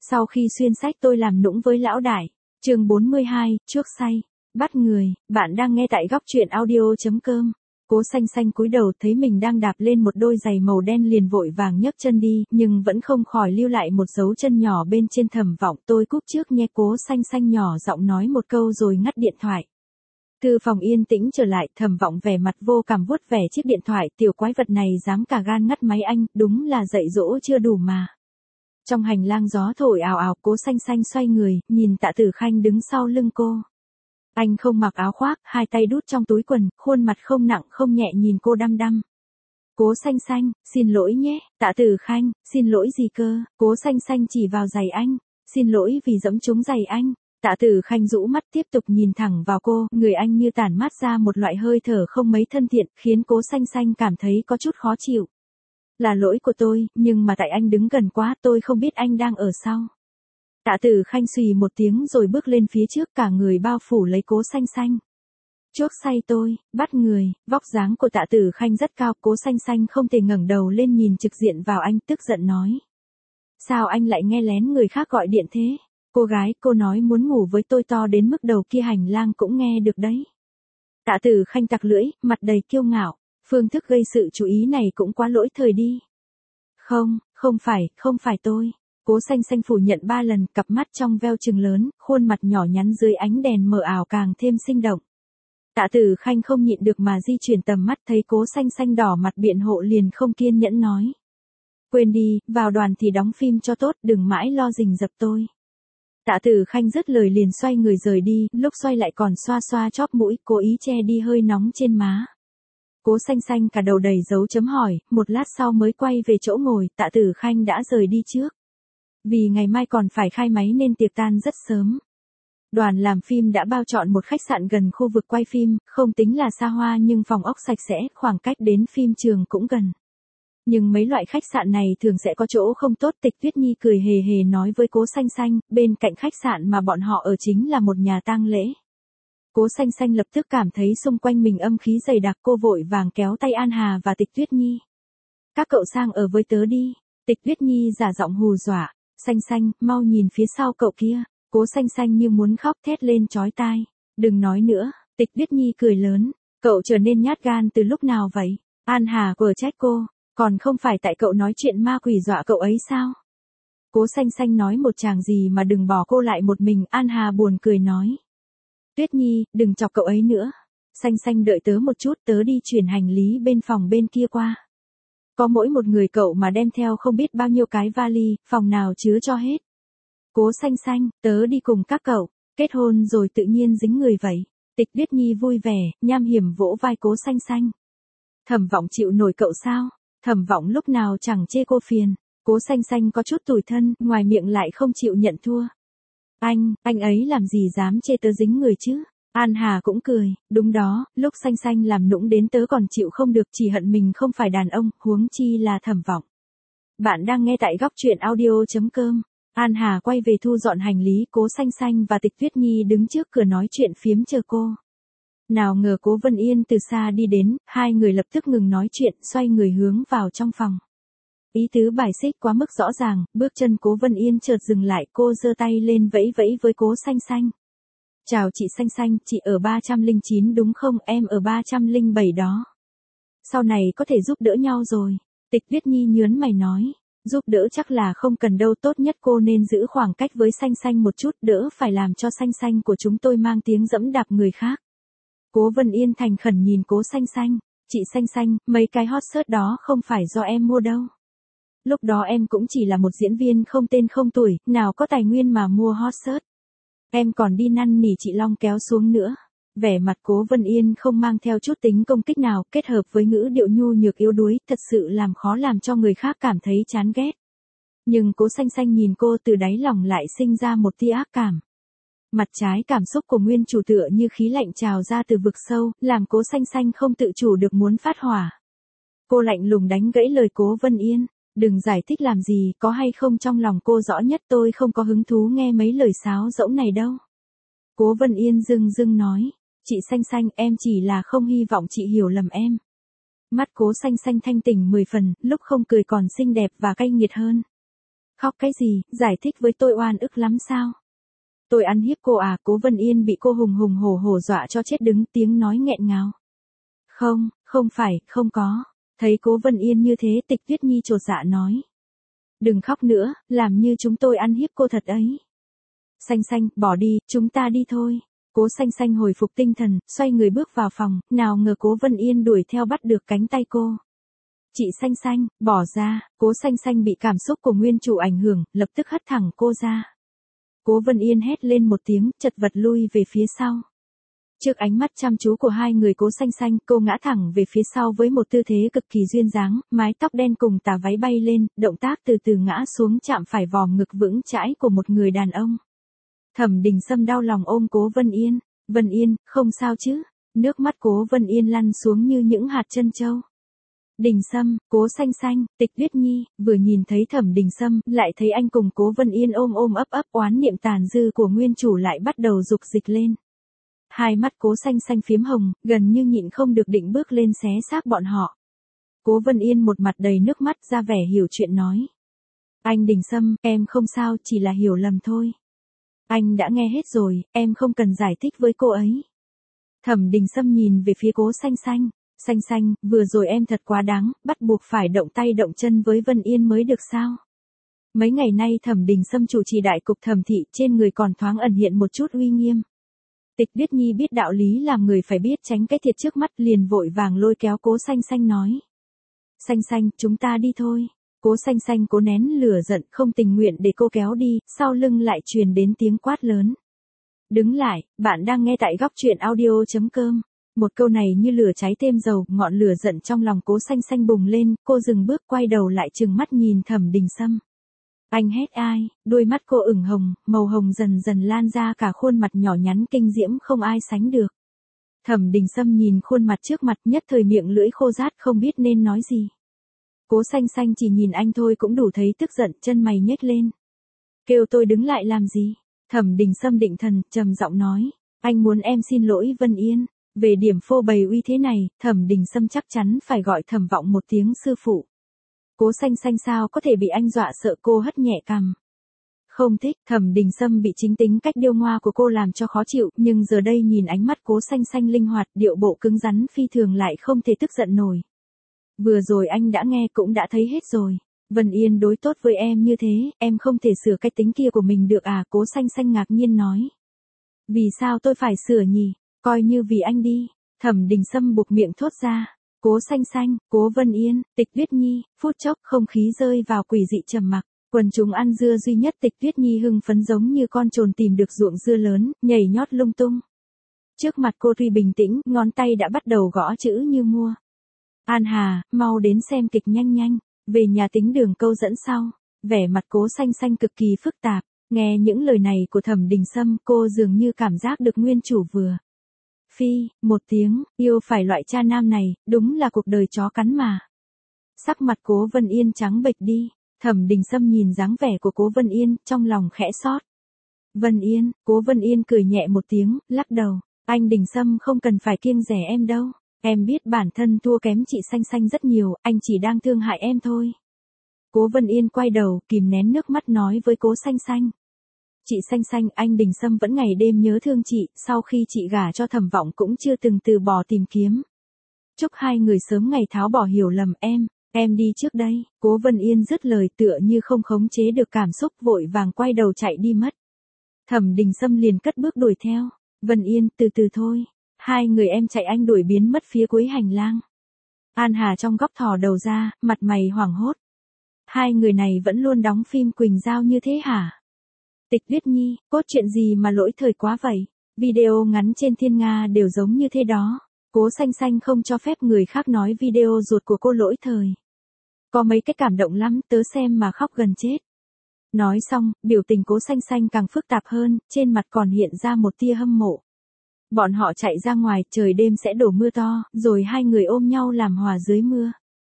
Sau khi xuyên sách tôi làm nũng với lão đại. Chương 42, trước say. Bắt người, bạn đang nghe tại góc truyện audio.com. Cố Xanh Xanh cúi đầu thấy mình đang đạp lên một đôi giày màu đen liền vội vàng nhấc chân đi, nhưng vẫn không khỏi lưu lại một dấu chân nhỏ bên trên. Thẩm Vọng, tôi cúp trước nhé. Cố Xanh Xanh nhỏ giọng nói một câu rồi ngắt điện thoại. Thư phòng yên tĩnh trở lại, Thẩm Vọng vẻ mặt vô cảm vuốt vẻ chiếc điện thoại. Tiểu quái vật này dám cả gan ngắt máy anh, đúng là dạy dỗ chưa đủ mà. Trong hành lang gió thổi ào ào, Cố Xanh Xanh xoay người, nhìn Tạ Tử Khanh đứng sau lưng cô. Anh không mặc áo khoác, hai tay đút trong túi quần, khuôn mặt không nặng không nhẹ nhìn cô đăm đăm. Cố Xanh Xanh, xin lỗi nhé. Tạ Tử Khanh, xin lỗi gì cơ? Cố Xanh Xanh chỉ vào giày anh. Xin lỗi vì dẫm trúng giày anh. Tạ Tử Khanh rũ mắt tiếp tục nhìn thẳng vào cô, người anh như tản mát ra một loại hơi thở không mấy thân thiện, khiến Cố Xanh Xanh cảm thấy có chút khó chịu. Là lỗi của tôi, nhưng mà tại anh đứng gần quá, tôi không biết anh đang ở sau. Tạ Tử Khanh xùy một tiếng rồi bước lên phía trước, cả người bao phủ lấy Cố Xanh Xanh. Chuốc say tôi, bắt người. Vóc dáng của Tạ Tử Khanh rất cao, Cố Xanh Xanh không thể ngẩng đầu lên nhìn trực diện vào anh, tức giận nói. Sao anh lại nghe lén người khác gọi điện thế? Cô gái, cô nói muốn ngủ với tôi to đến mức đầu kia hành lang cũng nghe được đấy. Tạ Tử Khanh tặc lưỡi, mặt đầy kiêu ngạo. Phương thức gây sự chú ý này cũng quá lỗi thời đi. Không phải tôi. Cố Xanh Xanh phủ nhận 3 lần, cặp mắt trong veo trừng lớn, khuôn mặt nhỏ nhắn dưới ánh đèn mờ ảo càng thêm sinh động. Tạ Tử Khanh không nhịn được mà di chuyển tầm mắt, thấy Cố Xanh Xanh đỏ mặt biện hộ liền không kiên nhẫn nói. Quên đi, vào đoàn thì đóng phim cho tốt, đừng mãi lo rình rập tôi. Tạ Tử Khanh dứt lời liền xoay người rời đi, lúc xoay lại còn xoa xoa chóp mũi, cố ý che đi hơi nóng trên má. Cố Xanh Xanh cả đầu đầy dấu chấm hỏi, một lát sau mới quay về chỗ ngồi. Tạ Tử Khanh đã rời đi trước. Vì ngày mai còn phải khai máy nên tiệc tan rất sớm. Đoàn làm phim đã bao chọn một khách sạn gần khu vực quay phim, không tính là xa hoa nhưng phòng ốc sạch sẽ, khoảng cách đến phim trường cũng gần. Nhưng mấy loại khách sạn này thường sẽ có chỗ không tốt. Tịch Tuyết Nhi cười hề hề nói với Cố Xanh Xanh, bên cạnh khách sạn mà bọn họ ở chính là một nhà tang lễ. Cố Xanh Xanh lập tức cảm thấy xung quanh mình âm khí dày đặc, cô vội vàng kéo tay An Hà và Tịch Tuyết Nhi. Các cậu sang ở với tớ đi. Tịch Tuyết Nhi giả giọng hù dọa. Xanh Xanh, mau nhìn phía sau cậu kia. Cố Xanh Xanh như muốn khóc thét lên chói tai. Đừng nói nữa. Tịch Tuyết Nhi cười lớn. Cậu trở nên nhát gan từ lúc nào vậy? An Hà quở trách cô. Còn không phải tại cậu nói chuyện ma quỷ dọa cậu ấy sao? Cố Xanh Xanh nói một tràng gì mà đừng bỏ cô lại một mình. An Hà buồn cười nói. Tuyết Nhi, đừng chọc cậu ấy nữa. Xanh Xanh đợi tớ một chút, tớ đi chuyển hành lý bên phòng bên kia qua. Có mỗi một người cậu mà đem theo không biết bao nhiêu cái vali, phòng nào chứa cho hết. Cố Xanh Xanh, tớ đi cùng các cậu, kết hôn rồi tự nhiên dính người vậy. Tịch Tuyết Nhi vui vẻ, nham hiểm vỗ vai Cố Xanh Xanh. Thẩm Vọng chịu nổi cậu sao? Thẩm Vọng lúc nào chẳng chê cô phiền. Cố Xanh Xanh có chút tủi thân, ngoài miệng lại không chịu nhận thua. Anh ấy làm gì dám chê tớ dính người chứ? An Hà cũng cười, đúng đó, lúc Xanh Xanh làm nũng đến tớ còn chịu không được, chỉ hận mình không phải đàn ông, huống chi là Thẩm Vọng. Bạn đang nghe tại góc truyện audio.com. An Hà quay về thu dọn hành lý, Cố Xanh Xanh và Tịch Tuyết Nhi đứng trước cửa nói chuyện phiếm chờ cô. Nào ngờ Cố Vân Yên từ xa đi đến, hai người lập tức ngừng nói chuyện, xoay người hướng vào trong phòng. Ý tứ bài xích quá mức rõ ràng, bước chân Cố Vân Yên chợt dừng lại, cô giơ tay lên vẫy vẫy với Cố Xanh Xanh. Chào chị Xanh Xanh, chị ở 309 đúng không? Em ở 307 đó. Sau này có thể giúp đỡ nhau rồi. Tịch Tuyết Nhi nhớn mày nói. Giúp đỡ chắc là không cần đâu, tốt nhất cô nên giữ khoảng cách với Xanh Xanh một chút, đỡ phải làm cho Xanh Xanh của chúng tôi mang tiếng dẫm đạp người khác. Cố Vân Yên thành khẩn nhìn Cố Xanh Xanh. Chị Xanh Xanh, mấy cái hot search đó không phải do em mua đâu. Lúc đó em cũng chỉ là một diễn viên không tên không tuổi, nào có tài nguyên mà mua hot search. Em còn đi năn nỉ chị Long kéo xuống nữa. Vẻ mặt Cố Vân Yên không mang theo chút tính công kích nào, kết hợp với ngữ điệu nhu nhược yếu đuối, thật sự làm khó làm cho người khác cảm thấy chán ghét. Nhưng Cố Xanh Xanh nhìn cô từ đáy lòng lại sinh ra một tia ác cảm. Mặt trái cảm xúc của nguyên chủ tựa như khí lạnh trào ra từ vực sâu, làm Cố Xanh Xanh không tự chủ được muốn phát hỏa. Cô lạnh lùng đánh gãy lời Cố Vân Yên. Đừng giải thích làm gì, có hay không trong lòng cô rõ nhất, tôi không có hứng thú nghe mấy lời sáo rỗng này đâu. Cố Vân Yên dưng nói. Chị Xanh Xanh, em chỉ là không hy vọng chị hiểu lầm em. Mắt Cố Xanh Xanh thanh tỉnh 10 phần, lúc không cười còn xinh đẹp và cay nghiệt hơn. Khóc cái gì, giải thích với tôi, oan ức lắm sao? Tôi ăn hiếp cô à? Cố Vân Yên bị cô hùng hùng hổ hổ dọa cho chết đứng, tiếng nói nghẹn ngào. Không, không phải, không có. Thấy Cố Vân Yên như thế, Tịch Tuyết Nhi chột dạ nói. Đừng khóc nữa, làm như chúng tôi ăn hiếp cô thật ấy. Xanh xanh, bỏ đi, chúng ta đi thôi. Cố xanh xanh hồi phục tinh thần, xoay người bước vào phòng, nào ngờ Cố Vân Yên đuổi theo bắt được cánh tay cô. Chị xanh xanh, bỏ ra. Cố xanh xanh bị cảm xúc của nguyên chủ ảnh hưởng, lập tức hất thẳng cô ra. Cố Vân Yên hét lên một tiếng, chật vật lui về phía sau. Trước ánh mắt chăm chú của hai người Cố xanh xanh, cô ngã thẳng về phía sau với một tư thế cực kỳ duyên dáng, mái tóc đen cùng tà váy bay lên, động tác từ từ ngã xuống chạm phải vòm ngực vững chãi của một người đàn ông. Thẩm Đình Sâm đau lòng ôm Cố Vân Yên. Vân Yên, không sao chứ? Nước mắt Cố Vân Yên lăn xuống như những hạt trân châu. Đình Sâm, Cố xanh xanh, Tịch Tuyết Nhi, vừa nhìn thấy Thẩm Đình Sâm, lại thấy anh cùng Cố Vân Yên ôm ôm ấp ấp, oán niệm tàn dư của nguyên chủ lại bắt đầu dục dịch lên. Hai mắt Cố xanh xanh phiếm hồng, gần như nhịn không được định bước lên xé xác bọn họ. Cố Vân Yên một mặt đầy nước mắt ra vẻ hiểu chuyện nói. Anh Đình Sâm, em không sao, chỉ là hiểu lầm thôi. Anh đã nghe hết rồi, em không cần giải thích với cô ấy. Thẩm Đình Sâm nhìn về phía Cố xanh xanh. Xanh xanh, vừa rồi em thật quá đáng, bắt buộc phải động tay động chân với Vân Yên mới được sao? Mấy ngày nay Thẩm Đình Sâm chủ trì đại cục thẩm thị, trên người còn thoáng ẩn hiện một chút uy nghiêm. Tịch Tuyết Nhi biết đạo lý làm người phải biết tránh cái thiệt trước mắt, liền vội vàng lôi kéo Cố xanh xanh nói. Xanh xanh, chúng ta đi thôi. Cố xanh xanh cố nén lửa giận, không tình nguyện để cô kéo đi, sau lưng lại truyền đến tiếng quát lớn. Đứng lại, bạn đang nghe tại góc truyện audio.com. Một câu này như lửa cháy thêm dầu, ngọn lửa giận trong lòng Cố xanh xanh bùng lên, cô dừng bước quay đầu lại trừng mắt nhìn Thẩm Đình Sâm. Anh hét ai? Đôi mắt cô ửng hồng, màu hồng dần dần lan ra cả khuôn mặt nhỏ nhắn kinh diễm không ai sánh được. Thẩm Đình Sâm nhìn khuôn mặt trước mặt, nhất thời miệng lưỡi khô rát không biết nên nói gì. Cố xanh xanh chỉ nhìn anh thôi cũng đủ thấy tức giận, chân mày nhếch lên. Kêu tôi đứng lại làm gì? Thẩm Đình Sâm định thần, trầm giọng nói. Anh muốn em xin lỗi Vân Yên. Về điểm phô bày uy thế này, Thẩm Đình Sâm chắc chắn phải gọi Thẩm Vọng một tiếng sư phụ. Cố xanh xanh sao có thể bị anh dọa sợ, cô hất nhẹ cằm. Không thích. Thẩm Đình Sâm bị chính tính cách điêu ngoa của cô làm cho khó chịu, nhưng giờ đây nhìn ánh mắt Cố xanh xanh linh hoạt, điệu bộ cứng rắn phi thường lại không thể tức giận nổi. Vừa rồi anh đã nghe cũng đã thấy hết rồi. Vân Yên đối tốt với em như thế, em không thể sửa cái tính kia của mình được à? Cố xanh xanh ngạc nhiên nói. Vì sao tôi phải sửa nhỉ? Coi như vì anh đi. Thẩm Đình Sâm buộc miệng thốt ra. Cố xanh xanh, Cố Vân Yên, Tịch Tuyết Nhi, phút chốc không khí rơi vào quỷ dị trầm mặc. Quần chúng ăn dưa duy nhất Tịch Tuyết Nhi hưng phấn giống như con trồn tìm được ruộng dưa lớn, nhảy nhót lung tung. Trước mặt cô tuy bình tĩnh, ngón tay đã bắt đầu gõ chữ như mua. An Hà, mau đến xem kịch nhanh nhanh, về nhà tính đường câu dẫn sau. Vẻ mặt Cố xanh xanh cực kỳ phức tạp, nghe những lời này của Thẩm Đình Sâm, cô dường như cảm giác được nguyên chủ vừa. Phi, một tiếng, yêu phải loại cha nam này, đúng là cuộc đời chó cắn mà. Sắc mặt Cố Vân Yên trắng bệch đi, Thẩm Đình Sâm nhìn dáng vẻ của Cố Vân Yên, trong lòng khẽ xót. Vân Yên, Cố Vân Yên cười nhẹ một tiếng, lắc đầu, anh Đình Sâm không cần phải kiêng dè em đâu. Em biết bản thân thua kém chị xanh xanh rất nhiều, anh chỉ đang thương hại em thôi. Cố Vân Yên quay đầu, kìm nén nước mắt nói với Cố xanh xanh. Chị xanh xanh, anh Đình Sâm vẫn ngày đêm nhớ thương chị, sau khi chị gả cho Thẩm Vọng cũng chưa từng từ bỏ tìm kiếm. Chúc hai người sớm ngày tháo bỏ hiểu lầm em đi trước đây. Cố Vân Yên dứt lời tựa như không khống chế được cảm xúc, vội vàng quay đầu chạy đi mất. Thẩm Đình Sâm liền cất bước đuổi theo. Vân Yên, từ từ thôi. Hai người em chạy anh đuổi biến mất phía cuối hành lang. An Hà trong góc thò đầu ra, mặt mày hoảng hốt. Hai người này vẫn luôn đóng phim Quỳnh Giao như thế hả? Tịch Tuyết Nhi, cốt truyện gì mà lỗi thời quá vậy? Video ngắn trên Thiên Nga đều giống như thế đó. Cố xanh xanh không cho phép người khác nói video ruột của cô lỗi thời. Có mấy cái cảm động lắm, tớ xem mà khóc gần chết. Nói xong, biểu tình Cố xanh xanh càng phức tạp hơn, trên mặt còn hiện ra một tia hâm mộ. Bọn họ chạy ra ngoài, trời đêm sẽ đổ mưa to, rồi hai người ôm nhau làm hòa dưới mưa.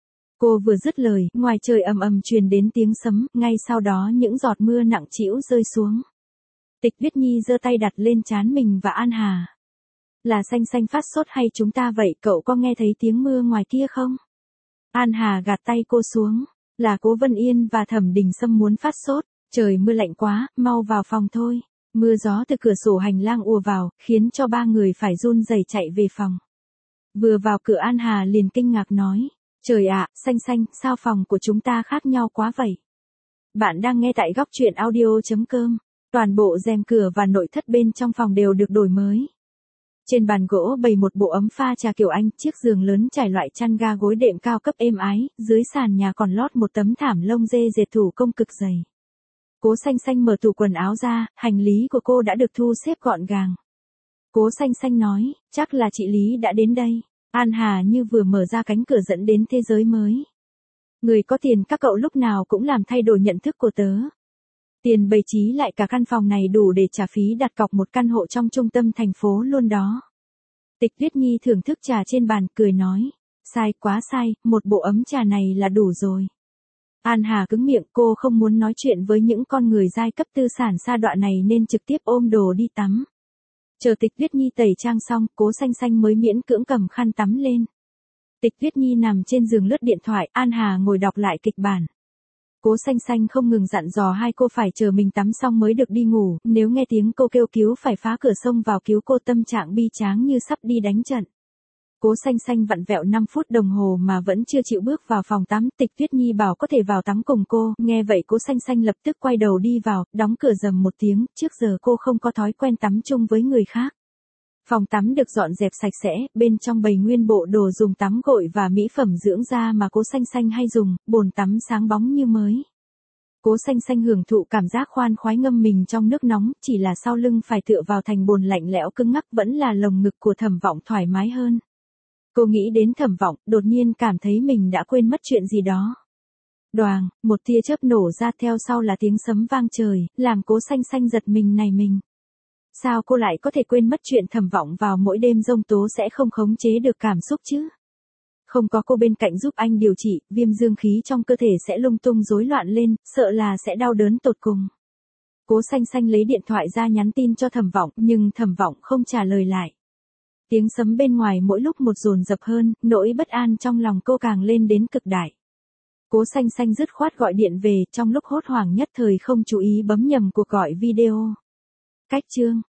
Cô vừa dứt lời, ngoài trời ầm ầm truyền đến tiếng sấm, ngay sau đó những giọt mưa nặng trĩu rơi xuống. Tịch Tuyết Nhi giơ tay đặt lên trán mình và An Hà. Là xanh xanh phát sốt hay chúng ta vậy, cậu có nghe thấy tiếng mưa ngoài kia không? An Hà gạt tay cô xuống. Là Cố Vân Yên và Thẩm Đình Sâm muốn phát sốt, trời mưa lạnh quá, mau vào phòng thôi. Mưa gió từ cửa sổ hành lang ùa vào, khiến cho ba người phải run rẩy chạy về phòng. Vừa vào cửa An Hà liền kinh ngạc nói, trời ạ, Xanh Xanh, sao phòng của chúng ta khác nhau quá vậy? Bạn đang nghe tại góc truyện audio.com, toàn bộ rèm cửa và nội thất bên trong phòng đều được đổi mới. Trên bàn gỗ bày một bộ ấm pha trà kiểu Anh, chiếc giường lớn trải loại chăn ga gối đệm cao cấp êm ái, dưới sàn nhà còn lót một tấm thảm lông dê dệt thủ công cực dày. Cố Xanh Xanh mở tủ quần áo ra, hành lý của cô đã được thu xếp gọn gàng. Cố Xanh Xanh nói, chắc là chị Lý đã đến đây. An Hà như vừa mở ra cánh cửa dẫn đến thế giới mới. Người có tiền các cậu lúc nào cũng làm thay đổi nhận thức của tớ. Tiền bày trí lại cả căn phòng này đủ để trả phí đặt cọc một căn hộ trong trung tâm thành phố luôn đó. Tịch Tuyết Nhi thưởng thức trà trên bàn cười nói, sai quá sai, một bộ ấm trà này là đủ rồi. An Hà cứng miệng, cô không muốn nói chuyện với những con người giai cấp tư sản sa đọa này nên trực tiếp ôm đồ đi tắm. Chờ Tịch Tuyết Nhi tẩy trang xong, Cố Xanh Xanh mới miễn cưỡng cầm khăn tắm lên. Tịch Tuyết Nhi nằm trên giường lướt điện thoại, An Hà ngồi đọc lại kịch bản. Cố Xanh Xanh không ngừng dặn dò hai cô phải chờ mình tắm xong mới được đi ngủ, nếu nghe tiếng cô kêu cứu phải phá cửa xông vào cứu cô, tâm trạng bi tráng như sắp đi đánh trận. Cố Xanh Xanh vặn vẹo 5 phút đồng hồ mà vẫn chưa chịu bước vào phòng tắm, Tịch Tuyết Nhi bảo có thể vào tắm cùng cô, nghe vậy Cố Xanh Xanh lập tức quay đầu đi vào, đóng cửa rầm một tiếng, trước giờ cô không có thói quen tắm chung với người khác. Phòng tắm được dọn dẹp sạch sẽ, bên trong bày nguyên bộ đồ dùng tắm gội và mỹ phẩm dưỡng da mà Cố Xanh Xanh hay dùng, bồn tắm sáng bóng như mới. Cố Xanh Xanh hưởng thụ cảm giác khoan khoái ngâm mình trong nước nóng, chỉ là sau lưng phải tựa vào thành bồn lạnh lẽo cứng ngắc, vẫn là lồng ngực của Thẩm Vọng thoải mái hơn. Cô nghĩ đến Thẩm Vọng, đột nhiên cảm thấy mình đã quên mất chuyện gì đó. Đoàng, một tia chớp nổ ra, theo sau là tiếng sấm vang trời, làm Cố Xanh Xanh giật mình này mình. Sao cô lại có thể quên mất chuyện Thẩm Vọng vào mỗi đêm giông tố sẽ không khống chế được cảm xúc chứ? Không có cô bên cạnh giúp anh điều trị, viêm dương khí trong cơ thể sẽ lung tung rối loạn lên, sợ là sẽ đau đớn tột cùng. Cố Xanh Xanh lấy điện thoại ra nhắn tin cho Thẩm Vọng, nhưng Thẩm Vọng không trả lời lại. Tiếng sấm bên ngoài mỗi lúc một dồn dập hơn, nỗi bất an trong lòng cô càng lên đến cực đại. Cố Xanh Xanh dứt khoát gọi điện về, trong lúc hốt hoảng nhất thời không chú ý bấm nhầm cuộc gọi video. Cách chương